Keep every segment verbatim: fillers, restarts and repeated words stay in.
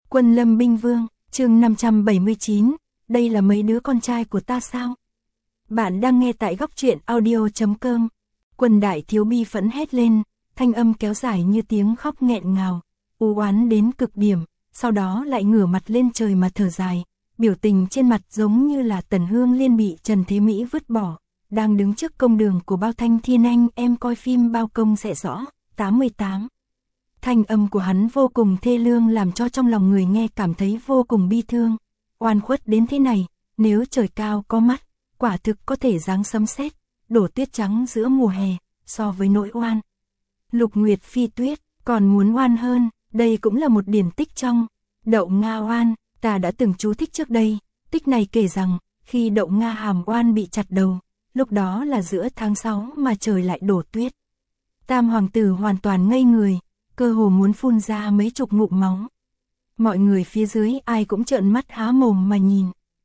Quân Lâm binh vương, chương năm trăm bảy mươi chín, đây là mấy đứa con trai của ta sao? Bạn đang nghe tại góc truyện audio chấm com. Quân đại thiếu bi phẫn hét lên, thanh âm kéo dài như tiếng khóc nghẹn ngào, u oán đến cực điểm, sau đó lại ngửa mặt lên trời mà thở dài, biểu tình trên mặt giống như là Tần Hương Liên bị Trần Thế Mỹ vứt bỏ, đang đứng trước công đường của Bao Thanh Thiên Anh. Em coi phim Bao Công sẽ rõ. tám mươi tám. Thanh âm của hắn vô cùng thê lương làm cho trong lòng người nghe cảm thấy vô cùng bi thương. Oan khuất đến thế này, nếu trời cao có mắt, quả thực có thể giáng sấm sét, đổ tuyết trắng giữa mùa hè, so với nỗi oan. Lục Nguyệt Phi Tuyết còn muốn oan hơn, đây cũng là một điển tích trong Đậu Nga oan, ta đã từng chú thích trước đây. Tích này kể rằng, khi Đậu Nga hàm oan bị chặt đầu, lúc đó là giữa tháng sáu mà trời lại đổ tuyết. Tam hoàng tử hoàn toàn ngây người, cơ hồ muốn phun ra mấy chục ngụm máu. Mọi người phía dưới ai cũng trợn mắt há mồm mà nhìn.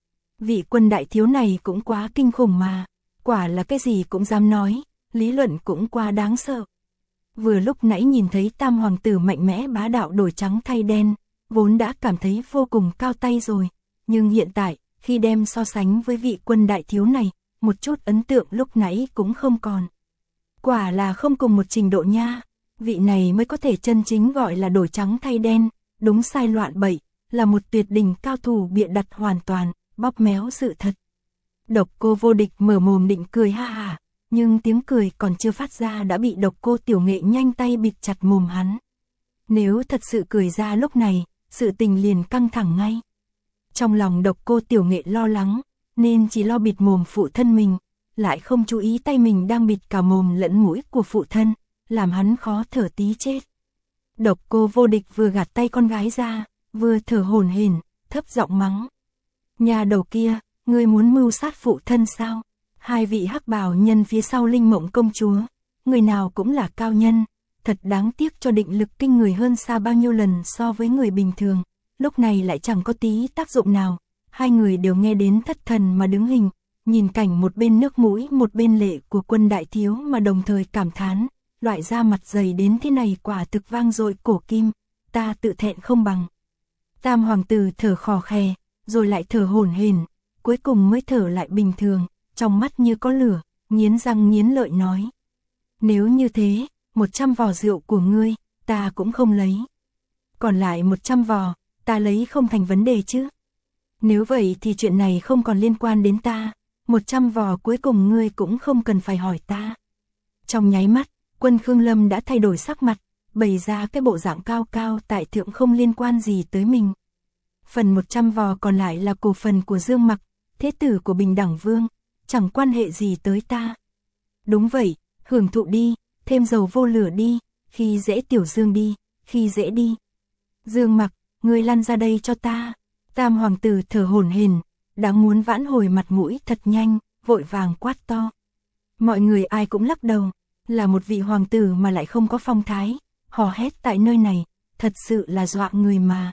Vị quân đại thiếu này cũng quá kinh khủng mà, quả là cái gì cũng dám nói, lý luận cũng quá đáng sợ. Vừa lúc nãy nhìn thấy tam hoàng tử mạnh mẽ bá đạo đổi trắng thay đen, vốn đã cảm thấy vô cùng cao tay rồi, nhưng hiện tại, khi đem so sánh với vị quân đại thiếu này, một chút ấn tượng lúc nãy cũng không còn. Quả là không cùng một trình độ nha, vị này mới có thể chân chính gọi là đổi trắng thay đen, đúng sai loạn bậy, là một tuyệt đỉnh cao thủ bịa đặt hoàn toàn, bóp méo sự thật. Độc Cô Vô Địch mở mồm định cười ha ha, nhưng tiếng cười còn chưa phát ra đã bị Độc Cô Tiểu Nghệ nhanh tay bịt chặt mồm hắn. Nếu thật sự cười ra lúc này, sự tình liền căng thẳng ngay. Trong lòng Độc Cô Tiểu Nghệ lo lắng, nên chỉ lo bịt mồm phụ thân mình, lại không chú ý tay mình đang bịt cả mồm lẫn mũi của phụ thân, làm hắn khó thở tí chết. Độc Cô Vô Địch vừa gạt tay con gái ra, vừa thở hổn hển, thấp giọng mắng. Nhà đầu kia, ngươi muốn mưu sát phụ thân sao? Hai vị hắc bào nhân phía sau Linh Mộng công chúa, người nào cũng là cao nhân, thật đáng tiếc cho định lực kinh người hơn xa bao nhiêu lần so với người bình thường, lúc này lại chẳng có tí tác dụng nào. Hai người đều nghe đến thất thần mà đứng hình, nhìn cảnh một bên nước mũi một bên lệ của quân đại thiếu mà đồng thời cảm thán, loại da mặt dày đến thế này quả thực vang dội cổ kim, ta tự thẹn không bằng. Tam hoàng tử thở khò khè, rồi lại thở hổn hển, cuối cùng mới thở lại bình thường, trong mắt như có lửa, nghiến răng nghiến lợi nói. Nếu như thế, một trăm vò rượu của ngươi, ta cũng không lấy. Còn lại một trăm vò, ta lấy không thành vấn đề chứ. Nếu vậy thì chuyện này không còn liên quan đến ta, một trăm vò cuối cùng ngươi cũng không cần phải hỏi ta. Trong nháy mắt, Quân Khương Lâm đã thay đổi sắc mặt, bày ra cái bộ dạng cao cao tại thượng không liên quan gì tới mình. Phần một trăm vò còn lại là cổ phần của Dương Mặc, thế tử của Bình Đẳng Vương, chẳng quan hệ gì tới ta. Đúng vậy, hưởng thụ đi, thêm dầu vô lửa đi, khi dễ tiểu Dương đi, khi dễ đi. Dương Mặc, ngươi lăn ra đây cho ta. Tam hoàng tử thở hổn hển, đáng muốn vãn hồi mặt mũi thật nhanh, vội vàng quát to. Mọi người ai cũng lắc đầu, là một vị hoàng tử mà lại không có phong thái, hò hét tại nơi này, thật sự là dọa người mà.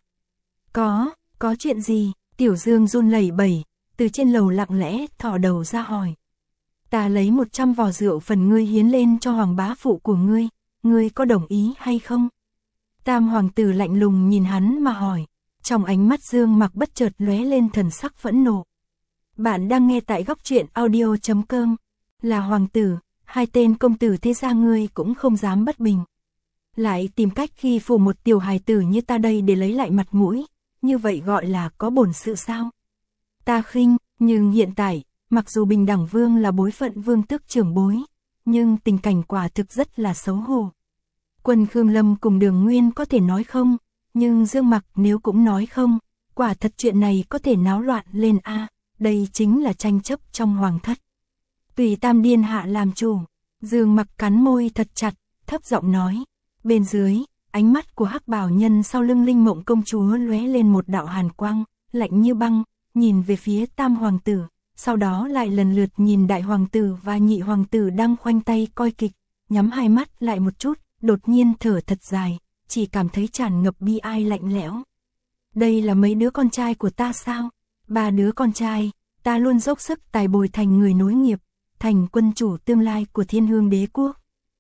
Có, có chuyện gì? Tiểu Dương run lẩy bẩy, từ trên lầu lặng lẽ thò đầu ra hỏi. Ta lấy một trăm vò rượu phần ngươi hiến lên cho hoàng bá phụ của ngươi, ngươi có đồng ý hay không? Tam hoàng tử lạnh lùng nhìn hắn mà hỏi, trong ánh mắt Dương Mặc bất chợt lóe lên thần sắc phẫn nộ. Bạn đang nghe tại góc truyện audio chấm com, là hoàng tử, hai tên công tử thế gia ngươi cũng không dám bất bình. Lại tìm cách khi phụ một tiểu hài tử như ta đây để lấy lại mặt mũi, như vậy gọi là có bổn sự sao? Ta khinh, nhưng hiện tại, mặc dù Bình Đẳng Vương là bối phận vương tước trưởng bối, nhưng tình cảnh quả thực rất là xấu hổ. Quân Khương Lâm cùng Đường Nguyên có thể nói không, nhưng Dương Mặc nếu cũng nói không, quả thật chuyện này có thể náo loạn lên a, à, đây chính là tranh chấp trong hoàng thất. Tùy Tam Điên hạ làm chủ, Dương Mặc cắn môi thật chặt, thấp giọng nói. Bên dưới, ánh mắt của hắc bào nhân sau lưng Linh Mộng công chúa lóe lên một đạo hàn quang, lạnh như băng, nhìn về phía tam hoàng tử, sau đó lại lần lượt nhìn đại hoàng tử và nhị hoàng tử đang khoanh tay coi kịch, nhắm hai mắt lại một chút, đột nhiên thở thật dài, chỉ cảm thấy tràn ngập bi ai lạnh lẽo. Đây là mấy đứa con trai của ta sao? Ba đứa con trai, ta luôn dốc sức tài bồi thành người nối nghiệp, thành quân chủ tương lai của Thiên Hương Đế quốc.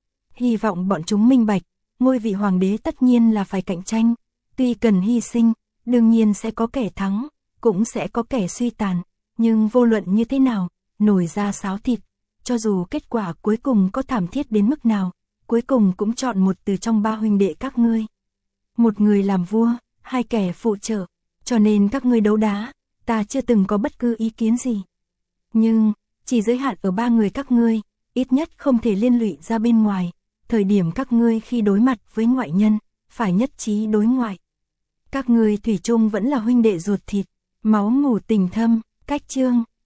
Hy vọng bọn chúng minh bạch, ngôi vị hoàng đế tất nhiên là phải cạnh tranh, tuy cần hy sinh, đương nhiên sẽ có kẻ thắng, cũng sẽ có kẻ suy tàn, nhưng vô luận như thế nào, nổi ra sáo thịt, cho dù kết quả cuối cùng có thảm thiết đến mức nào, cuối cùng cũng chọn một từ trong ba huynh đệ các ngươi. Một người làm vua, hai kẻ phụ trợ, cho nên các ngươi đấu đá, ta chưa từng có bất cứ ý kiến gì. Nhưng, chỉ giới hạn ở ba người các ngươi, ít nhất không thể liên lụy ra bên ngoài, thời điểm các ngươi khi đối mặt với ngoại nhân, phải nhất trí đối ngoại. Các ngươi thủy chung vẫn là huynh đệ ruột thịt, máu mủ tình thâm, cách chương.